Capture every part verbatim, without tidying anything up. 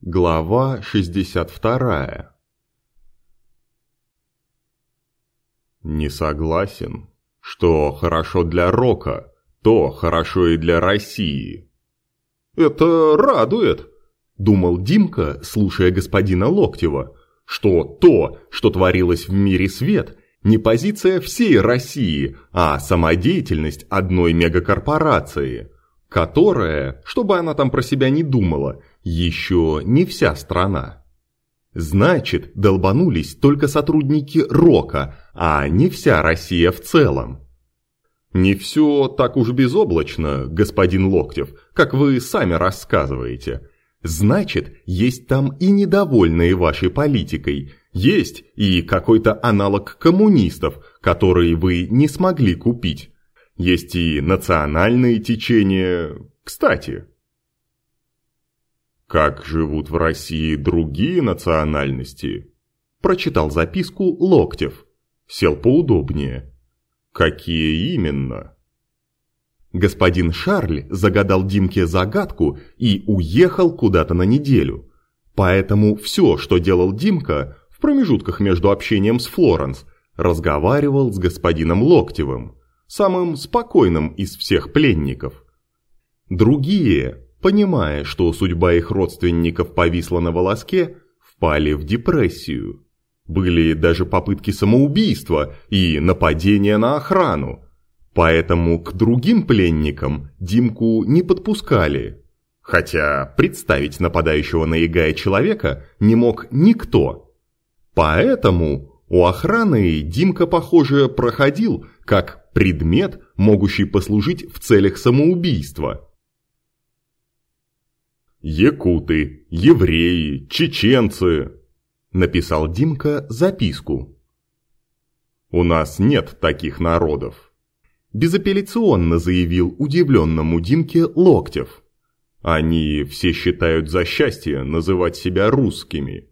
Глава шестьдесят вторая. Не согласен, что хорошо для рока, то хорошо и для России. Это радует, думал Димка, слушая господина Локтева, что то, что творилось в мире свет, не позиция всей России, а самодеятельность одной мегакорпорации, которая, что бы она там про себя не думала, еще не вся страна. Значит, долбанулись только сотрудники рока, а не вся Россия в целом. Не все так уж безоблачно, господин Локтев, как вы сами рассказываете. Значит, есть там и недовольные вашей политикой, есть и какой-то аналог коммунистов, который вы не смогли купить. Есть и национальные течения. Кстати, как живут в России другие национальности? Прочитал записку Локтев. Сел поудобнее. Какие именно? Господин Шарль загадал Димке загадку и уехал куда-то на неделю. Поэтому все, что делал Димка, в промежутках между общением с Флоренс, разговаривал с господином Локтевым, самым спокойным из всех пленников. Другие, понимая, что судьба их родственников повисла на волоске, впали в депрессию. Были даже попытки самоубийства и нападения на охрану. Поэтому к другим пленникам Димку не подпускали. Хотя представить нападающего на Ягая человека не мог никто. Поэтому у охраны Димка, похоже, проходил как предмет, могущий послужить в целях самоубийства. «Якуты, евреи, чеченцы», – написал Димка записку. «У нас нет таких народов», – безапелляционно заявил удивленному Димке Локтев. «Они все считают за счастье называть себя русскими».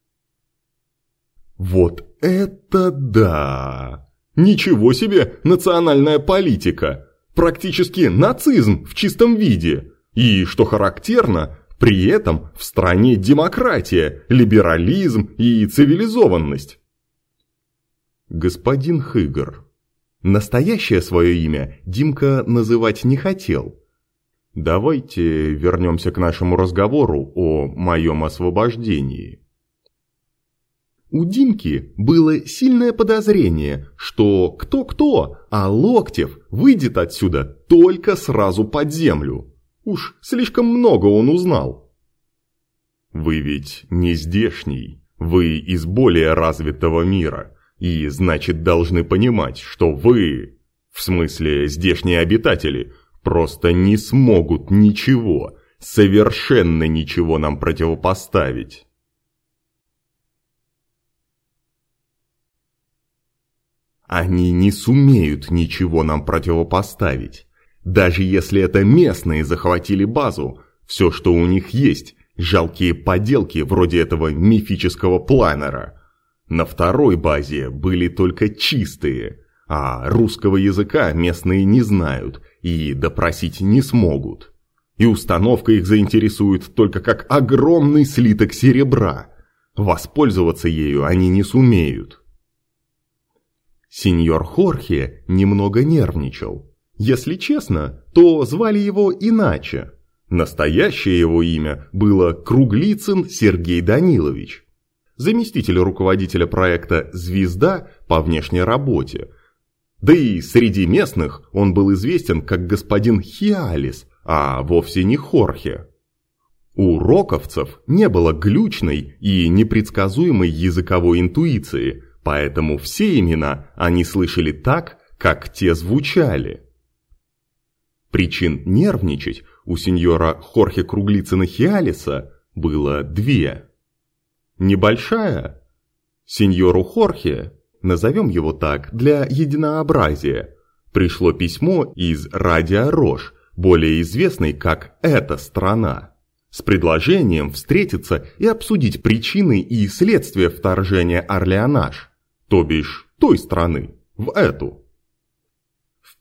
«Вот это да! Ничего себе национальная политика! Практически нацизм в чистом виде! И, что характерно, при этом в стране демократия, либерализм и цивилизованность». Господин Хыгр. Настоящее свое имя Димка называть не хотел. Давайте вернемся к нашему разговору о моем освобождении. У Димки было сильное подозрение, что кто-кто, а Локтев выйдет отсюда только сразу под землю. Уж слишком много он узнал. Вы ведь не здешний, вы из более развитого мира, и значит должны понимать, что вы, в смысле здешние обитатели, просто не смогут ничего, совершенно ничего нам противопоставить. Они не сумеют ничего нам противопоставить. Даже если это местные захватили базу, все, что у них есть, жалкие поделки вроде этого мифического планера. На второй базе были только чистые, а русского языка местные не знают и допросить не смогут. И установка их заинтересует только как огромный слиток серебра. Воспользоваться ею они не сумеют. Сеньор Хорхе немного нервничал. Если честно, то звали его иначе. Настоящее его имя было Круглицын Сергей Данилович. Заместитель руководителя проекта «Звезда» по внешней работе. Да и среди местных он был известен как господин Хиалис, а вовсе не Хорхе. У роковцев не было глючной и непредсказуемой языковой интуиции, поэтому все имена они слышали так, как те звучали. Причин нервничать у сеньора Хорхе Круглицына Хиалиса было две. Небольшая. Сеньору Хорхе, назовем его так для единообразия, пришло письмо из Радио Рош, более известной как «Эта страна», с предложением встретиться и обсудить причины и следствия вторжения Орлеанаж, то бишь той страны, в эту. В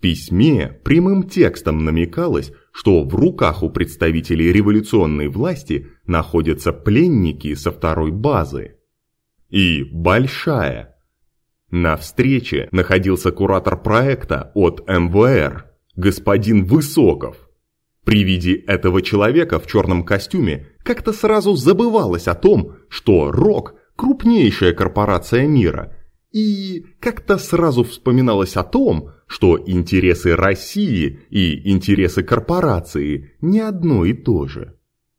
письме прямым текстом намекалось, что в руках у представителей революционной власти находятся пленники со второй базы. И большая. На встрече находился куратор проекта от эм вэ эр, господин Высоков. При виде этого человека в черном костюме как-то сразу забывалось о том, что РОК – крупнейшая корпорация мира, и как-то сразу вспоминалось о том, что интересы России и интересы корпорации не одно и то же.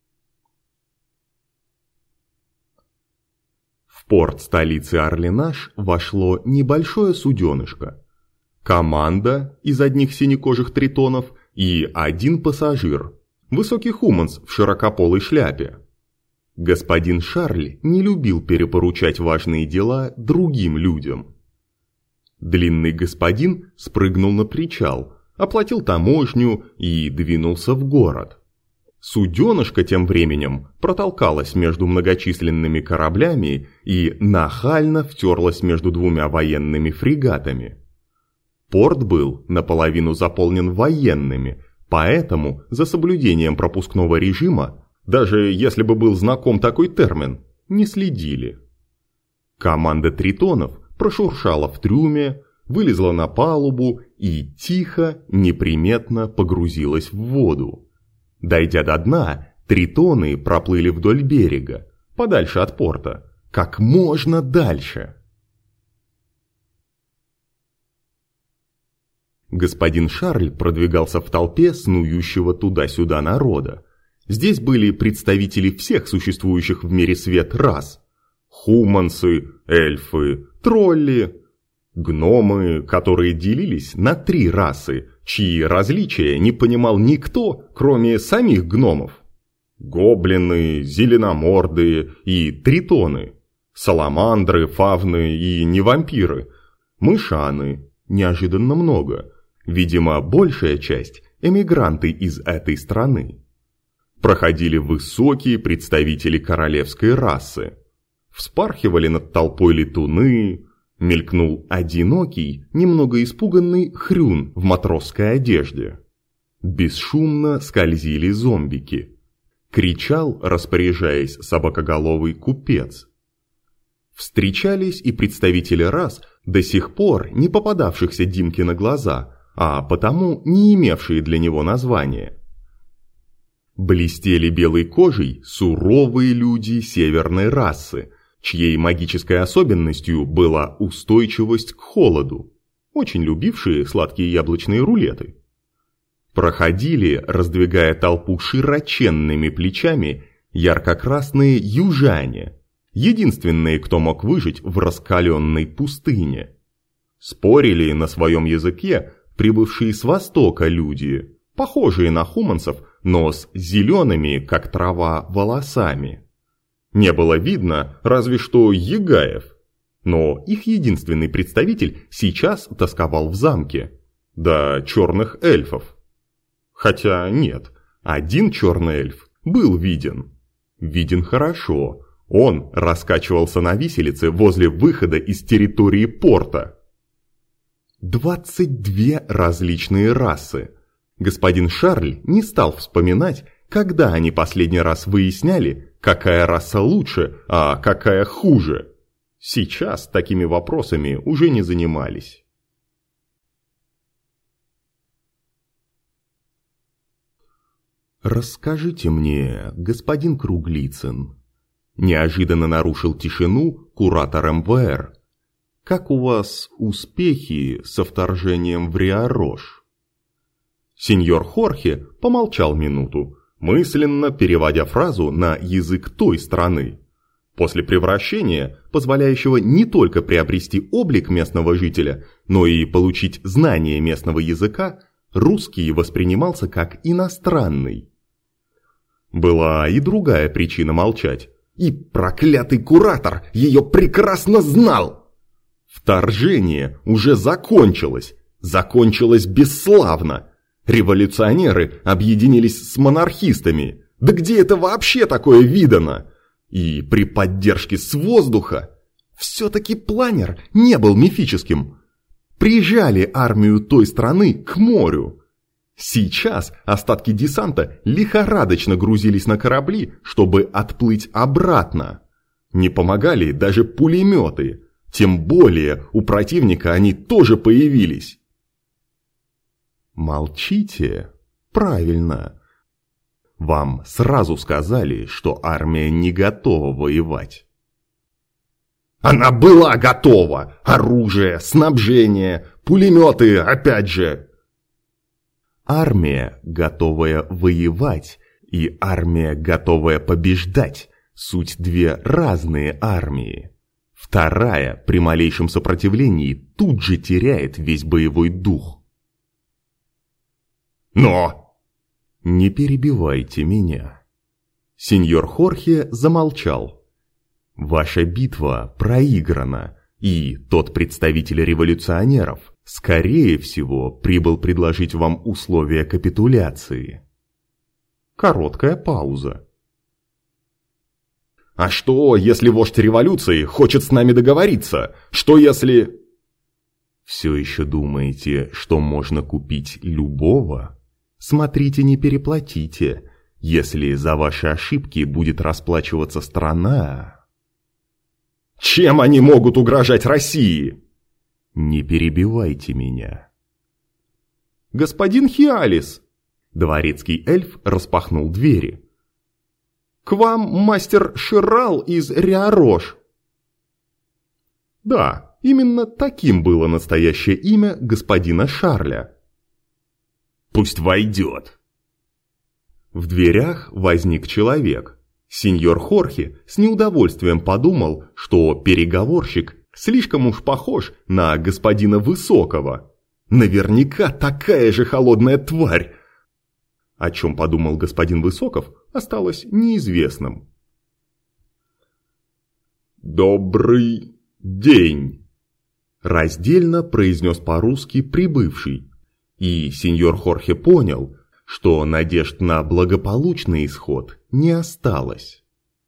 В порт столицы Орлинаж вошло небольшое суденышко. Команда из одних синекожих тритонов и один пассажир, высокий хуманс в широкополой шляпе. Господин Шарль не любил перепоручать важные дела другим людям. Длинный господин спрыгнул на причал, оплатил таможню и двинулся в город. Суденышко тем временем протолкалось между многочисленными кораблями и нахально втерлось между двумя военными фрегатами. Порт был наполовину заполнен военными, поэтому за соблюдением пропускного режима, даже если бы был знаком такой термин, не следили. Команда тритонов прошуршала в трюме, вылезла на палубу и тихо, неприметно погрузилась в воду. Дойдя до дна, тритоны проплыли вдоль берега, подальше от порта, как можно дальше. Господин Шарль продвигался в толпе снующего туда-сюда народа. Здесь были представители всех существующих в мире свет рас. Хумансы, эльфы, тролли, гномы, которые делились на три расы, чьи различия не понимал никто, кроме самих гномов. Гоблины, зеленомордые и тритоны, саламандры, фавны и невампиры, мышаны, неожиданно много, видимо, большая часть эмигранты из этой страны. Проходили высокие представители королевской расы, вспархивали над толпой летуны, мелькнул одинокий, немного испуганный хрюн в матросской одежде. Бесшумно скользили зомбики. Кричал, распоряжаясь, собакоголовый купец. Встречались и представители рас, до сих пор не попадавшихся Димке на глаза, а потому не имевшие для него названия. Блестели белой кожей суровые люди северной расы, чьей магической особенностью была устойчивость к холоду, очень любившие сладкие яблочные рулеты. Проходили, раздвигая толпу широченными плечами, ярко-красные южане, единственные, кто мог выжить в раскаленной пустыне. Спорили на своем языке прибывшие с востока люди, похожие на хуманцев, но с зелеными, как трава, волосами. Не было видно разве что ягаев, но их единственный представитель сейчас тосковал в замке, да черных эльфов. Хотя нет, один черный эльф был виден. Виден хорошо, он раскачивался на виселице возле выхода из территории порта. Двадцать две различные расы. Господин Шарль не стал вспоминать, когда они последний раз выясняли, какая раса лучше, а какая хуже. Сейчас такими вопросами уже не занимались. «Расскажите мне, господин Круглицын», – неожиданно нарушил тишину куратор эм вэ эр, – «как у вас успехи со вторжением в Риарош?» Сеньор Хорхе помолчал минуту, мысленно переводя фразу на язык той страны. После превращения, позволяющего не только приобрести облик местного жителя, но и получить знание местного языка, русский воспринимался как иностранный. Была и другая причина молчать. И проклятый куратор ее прекрасно знал! Вторжение уже закончилось, закончилось бесславно. Революционеры объединились с монархистами. Да где это вообще такое видано? И при поддержке с воздуха все-таки планер не был мифическим. прижали армию той страны к морю. Сейчас остатки десанта лихорадочно грузились на корабли, чтобы отплыть обратно. Не помогали даже пулеметы, тем более у противника они тоже появились. Молчите? Правильно. Вам сразу сказали, что армия не готова воевать. Она была готова! Оружие, снабжение, пулеметы, опять же! Армия, готовая воевать, и армия, готовая побеждать, суть две разные армии. Вторая, при малейшем сопротивлении, тут же теряет весь боевой дух. Но! Не перебивайте меня. Сеньор Хорхе замолчал. Ваша битва проиграна, и тот представитель революционеров, скорее всего, прибыл предложить вам условия капитуляции. Короткая пауза. А что, если вождь революции хочет с нами договориться? Что если... Все еще думаете, что можно купить любого? Смотрите, не переплатите. Если за ваши ошибки будет расплачиваться страна... Чем они могут угрожать России? Не перебивайте меня. Господин Хиалис, дворецкий эльф распахнул двери. К вам мастер Ширал из Риарош. Да, именно таким было настоящее имя господина Шарля. Пусть войдет. В дверях возник человек. Сеньор Хорхе с неудовольствием подумал, что переговорщик слишком уж похож на господина Высокого. Наверняка такая же холодная тварь. О чем подумал господин Высоков, осталось неизвестным. «Добрый день!» Раздельно произнес по-русски прибывший. И сеньор Хорхе понял, что надежд на благополучный исход не осталось.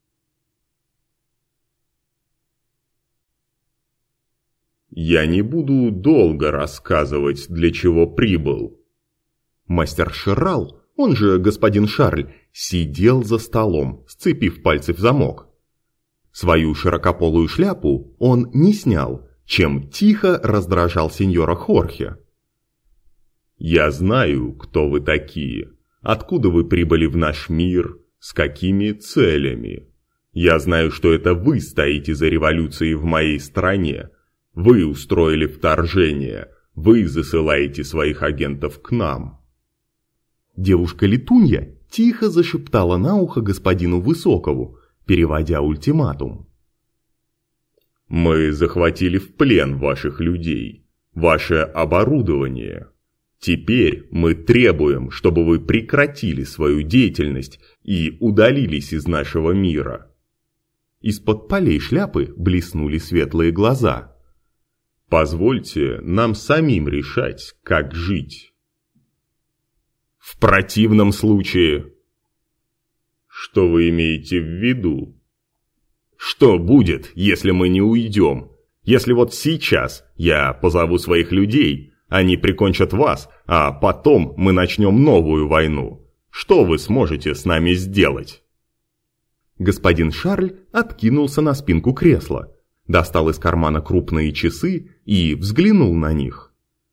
«Я не буду долго рассказывать, для чего прибыл». Мастер Ширал, он же господин Шарль, сидел за столом, сцепив пальцы в замок. Свою широкополую шляпу он не снял, чем тихо раздражал сеньора Хорхе. «Я знаю, кто вы такие, откуда вы прибыли в наш мир, с какими целями. Я знаю, что это вы стоите за революцией в моей стране. Вы устроили вторжение, вы засылаете своих агентов к нам». Девушка-летунья тихо зашептала на ухо господину Высокову, переводя ультиматум. «Мы захватили в плен ваших людей, ваше оборудование. Теперь мы требуем, чтобы вы прекратили свою деятельность и удалились из нашего мира». Из-под полей шляпы блеснули светлые глаза. «Позвольте нам самим решать, как жить». «В противном случае...» «Что вы имеете в виду?» «Что будет, если мы не уйдем? Если вот сейчас я позову своих людей, они прикончат вас, а потом мы начнем новую войну. Что вы сможете с нами сделать?» Господин Шарль откинулся на спинку кресла, достал из кармана крупные часы и взглянул на них.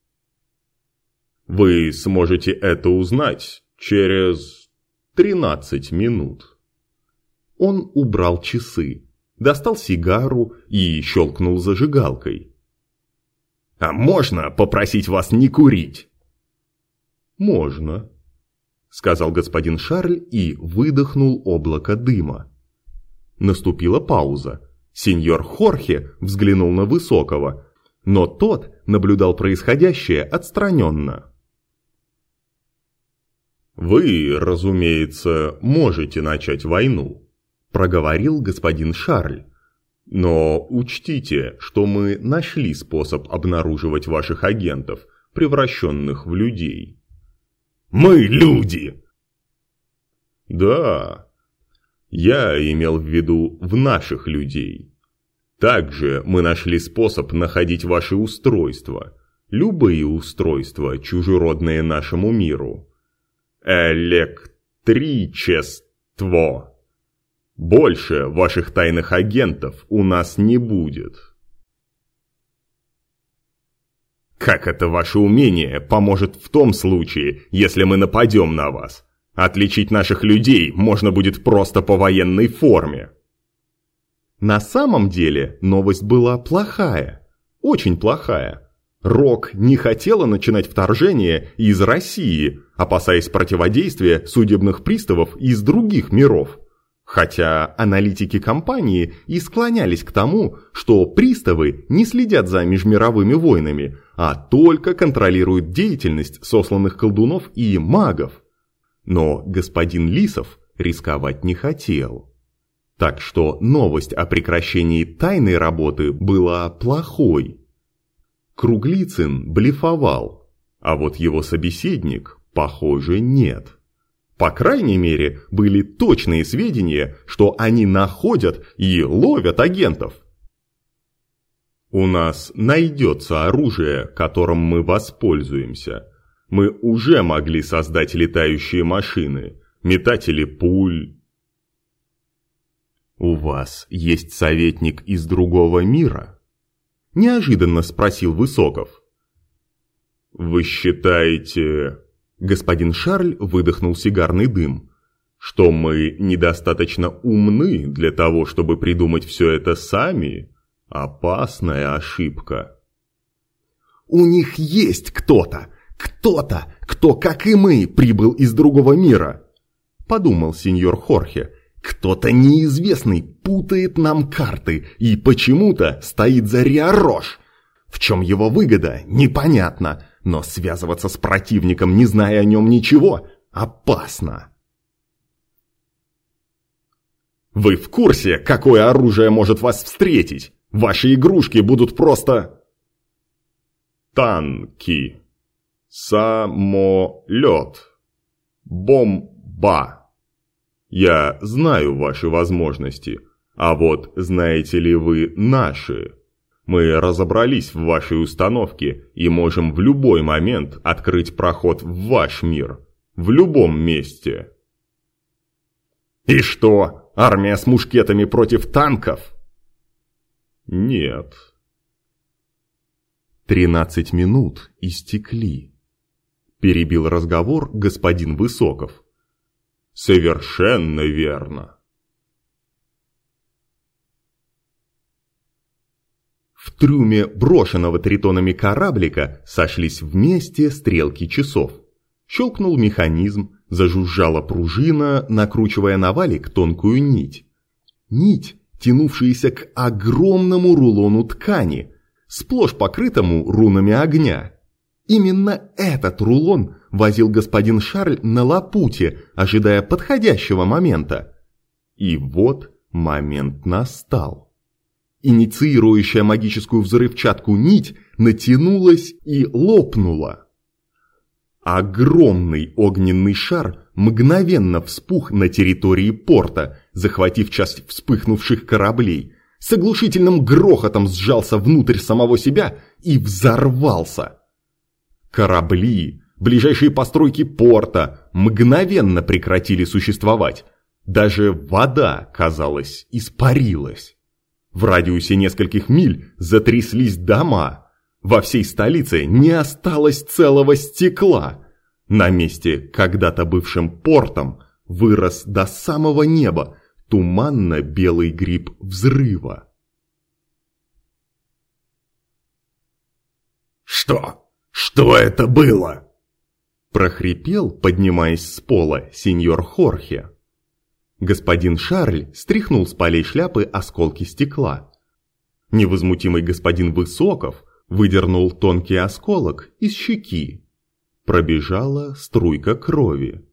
«Вы сможете это узнать через тринадцать минут». Он убрал часы, достал сигару и щелкнул зажигалкой. «А можно попросить вас не курить?» «Можно», — сказал господин Шарль и выдохнул облако дыма. Наступила пауза. Сеньор Хорхе взглянул на Высокого, но тот наблюдал происходящее отстраненно. «Вы, разумеется, можете начать войну», — проговорил господин Шарль. «Но учтите, что мы нашли способ обнаруживать ваших агентов, превращенных в людей». «Мы люди!» «Да, я имел в виду в наших людей. Также мы нашли способ находить ваши устройства. любые устройства, чужеродные нашему миру. Электричество. Больше ваших тайных агентов у нас не будет. Как это ваше умение поможет в том случае, если мы нападем на вас? Отличить наших людей можно будет просто по военной форме. На самом деле новость была плохая, очень плохая. Рок не хотела начинать вторжение из России, опасаясь противодействия судебных приставов из других миров. Хотя аналитики компании и склонялись к тому, что приставы не следят за межмировыми войнами, а только контролируют деятельность сосланных колдунов и магов. Но господин Лисов рисковать не хотел. Так что новость о прекращении тайной работы была плохой. Круглицын блефовал, а вот его собеседник, похоже, нет. По крайней мере, были точные сведения, что они находят и ловят агентов. У нас найдется оружие, которым мы воспользуемся. Мы уже могли создать летающие машины, метатели пуль. У вас есть советник из другого мира? Неожиданно спросил Высоков. Вы считаете... Господин Шарль выдохнул сигарный дым. Что мы недостаточно умны для того, чтобы придумать все это сами? Опасная ошибка. У них есть кто-то, кто-то, кто, как и мы, прибыл из другого мира, подумал сеньор Хорхе. Кто-то неизвестный путает нам карты и почему-то стоит за Риарош. В чем его выгода, непонятно, но связываться с противником, не зная о нем ничего, опасно. Вы в курсе, какое оружие может вас встретить? Ваши игрушки будут просто... Танки. Самолет. Бомба. Я знаю ваши возможности, а вот знаете ли вы наши? Мы разобрались в вашей установке и можем в любой момент открыть проход в ваш мир. В любом месте. И что, армия с мушкетами против танков? Нет. Тринадцать минут истекли. Перебил разговор господин Высоков. Совершенно верно. В трюме брошенного тритонами кораблика сошлись вместе стрелки часов. Щелкнул механизм, зажужжала пружина, накручивая на валик тонкую нить. Нить, тянувшаяся к огромному рулону ткани, сплошь покрытому рунами огня. Именно этот рулон возил господин Шарль на лапуте, ожидая подходящего момента. И вот момент настал. Инициирующая магическую взрывчатку нить натянулась и лопнула. Огромный огненный шар мгновенно вспух на территории порта, захватив часть вспыхнувших кораблей, с оглушительным грохотом сжался внутрь самого себя и взорвался. Корабли, ближайшие постройки порта мгновенно прекратили существовать. Даже вода, казалось, испарилась. В радиусе нескольких миль затряслись дома. Во всей столице не осталось целого стекла. На месте, когда-то бывшим портом, вырос до самого неба туманно-белый гриб взрыва. «Что? Что это было?» прохрипел, поднимаясь с пола, сеньор Хорхе. Господин Шарль стряхнул с полей шляпы осколки стекла. Невозмутимый господин Высоков выдернул тонкий осколок из щеки. Пробежала струйка крови.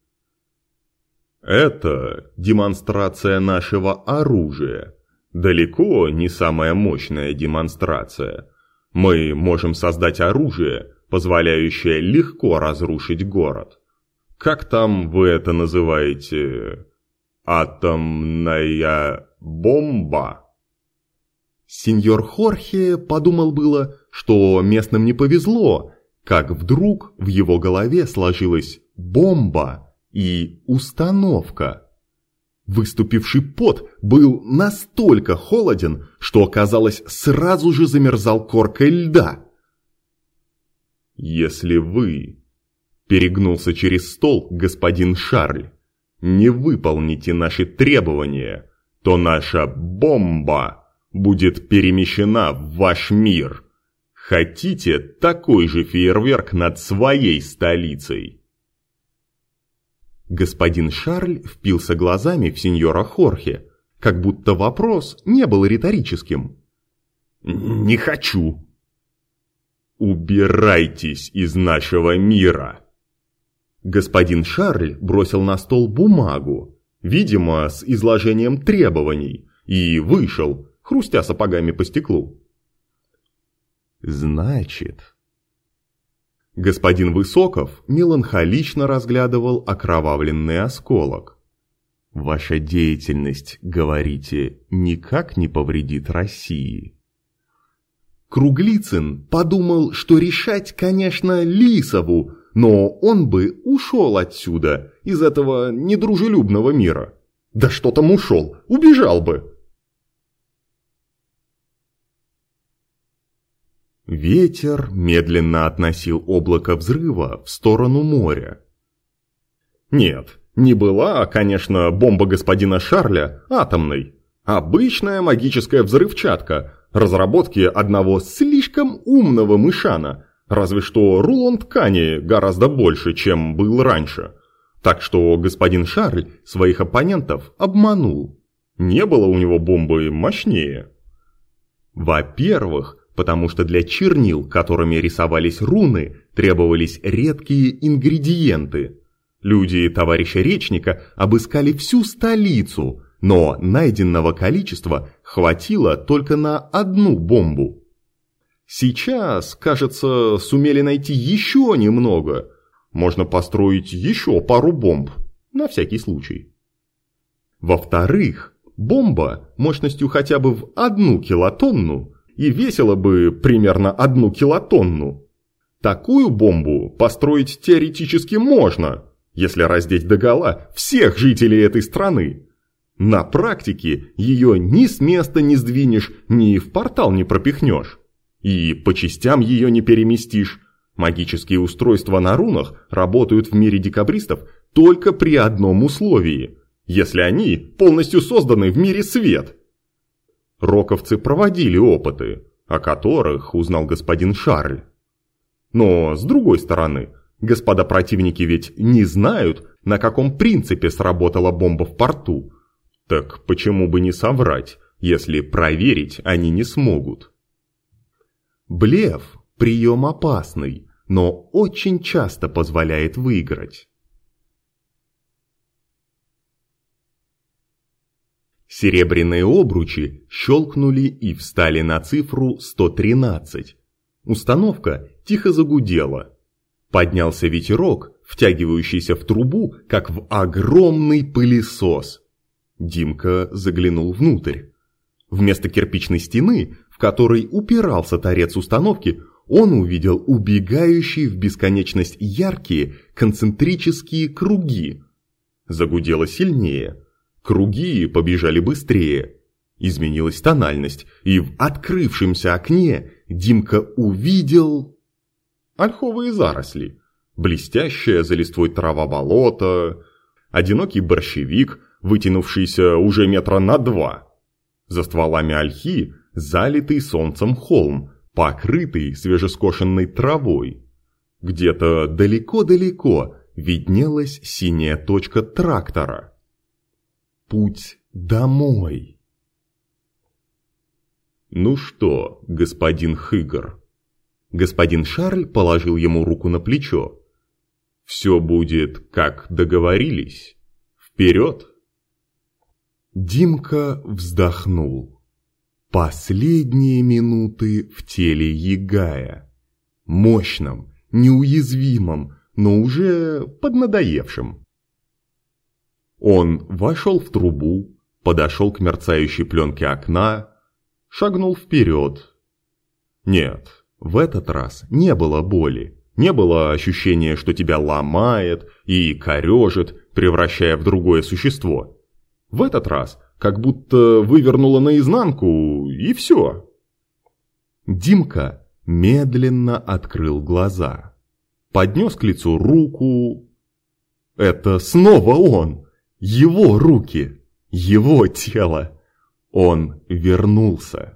Это демонстрация нашего оружия. Далеко не самая мощная демонстрация. Мы можем создать оружие, позволяющее легко разрушить город. Как там вы это называете? Атомная бомба? Сеньор Хорхе подумал было, что местным не повезло, как вдруг в его голове сложилась бомба и установка. Выступивший пот был настолько холоден, что, казалось, сразу же замерзал коркой льда. «Если вы...» – перегнулся через стол господин Шарль. «Не выполните наши требования, то наша бомба будет перемещена в ваш мир. Хотите такой же фейерверк над своей столицей?» Господин Шарль впился глазами в сеньора Хорхе, как будто вопрос не был риторическим. «Не хочу». «Убирайтесь из нашего мира!» Господин Шарль бросил на стол бумагу, видимо, с изложением требований, и вышел, хрустя сапогами по стеклу. «Значит...» Господин Высоков меланхолично разглядывал окровавленный осколок. «Ваша деятельность, говорите, никак не повредит России?» Круглицын подумал, что решать, конечно, Лисову, но он бы ушел отсюда, из этого недружелюбного мира. Да что там ушел, убежал бы. Ветер медленно относил облако взрыва в сторону моря. Нет, не была, конечно, бомба господина Шарля атомной. Обычная магическая взрывчатка, разработки одного слишком умного мышана, разве что рулон ткани гораздо больше, чем был раньше. Так что господин Шарль своих оппонентов обманул. Не было у него бомбы мощнее. Во-первых, потому что для чернил, которыми рисовались руны, требовались редкие ингредиенты. Люди товарища Речника обыскали всю столицу, но найденного количества хватило только на одну бомбу. Сейчас, кажется, сумели найти еще немного. Можно построить еще пару бомб, на всякий случай. Во-вторых, бомба мощностью хотя бы в одну килотонну и весила бы примерно одну килотонну. Такую бомбу построить теоретически можно, если раздеть догола всех жителей этой страны. На практике ее ни с места не сдвинешь, ни в портал не пропихнешь. И по частям ее не переместишь. Магические устройства на рунах работают в мире декабристов только при одном условии, если они полностью созданы в мире свет. Роковцы проводили опыты, о которых узнал господин Шарль. Но, с другой стороны, господа противники ведь не знают, на каком принципе сработала бомба в порту. Так почему бы не соврать, если проверить они не смогут? Блеф – прием опасный, но очень часто позволяет выиграть. Серебряные обручи щелкнули и встали на цифру сто тринадцать. Установка тихо загудела. Поднялся ветерок, втягивающийся в трубу, как в огромный пылесос. Димка заглянул внутрь. Вместо кирпичной стены, в которой упирался торец установки, он увидел убегающие в бесконечность яркие концентрические круги. Загудело сильнее. Круги побежали быстрее. Изменилась тональность, и в открывшемся окне Димка увидел ольховые заросли, блестящая за листвой трава болота, одинокий борщевик, вытянувшийся уже метра на два. За стволами ольхи залитый солнцем холм, покрытый свежескошенной травой. Где-то далеко-далеко виднелась синяя точка трактора. Путь домой. «Ну что, господин Хыгр?» Господин Шарль положил ему руку на плечо. «Все будет, как договорились. Вперед!» Димка вздохнул. Последние минуты в теле Ягая. Мощном, неуязвимом, но уже поднадоевшим. Он вошел в трубу, подошел к мерцающей пленке окна. шагнул вперед. Нет, в этот раз не было боли. Не было ощущения, что тебя ломает и корежит, превращая в другое существо. В этот раз как будто вывернуло наизнанку, и все. Димка медленно открыл глаза. Поднес к лицу руку. Это снова он! Его руки! Его тело! Он вернулся.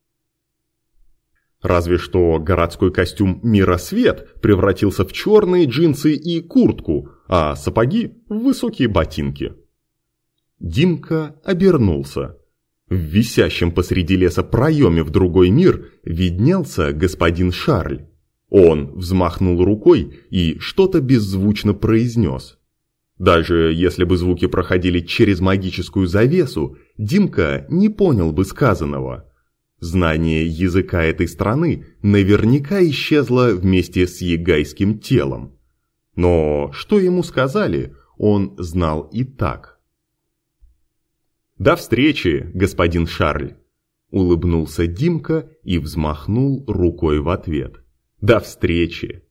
Разве что городской костюм «Миросвет» превратился в черные джинсы и куртку, а сапоги – в высокие ботинки. Димка обернулся. В висящем посреди леса проеме в другой мир виднелся господин Шарль. Он взмахнул рукой и что-то беззвучно произнес. Даже если бы звуки проходили через магическую завесу, Димка не понял бы сказанного. Знание языка этой страны наверняка исчезло вместе с егайским телом. Но что ему сказали, он знал и так. «До встречи, господин Шарль!» – улыбнулся Димка и взмахнул рукой в ответ. «До встречи!»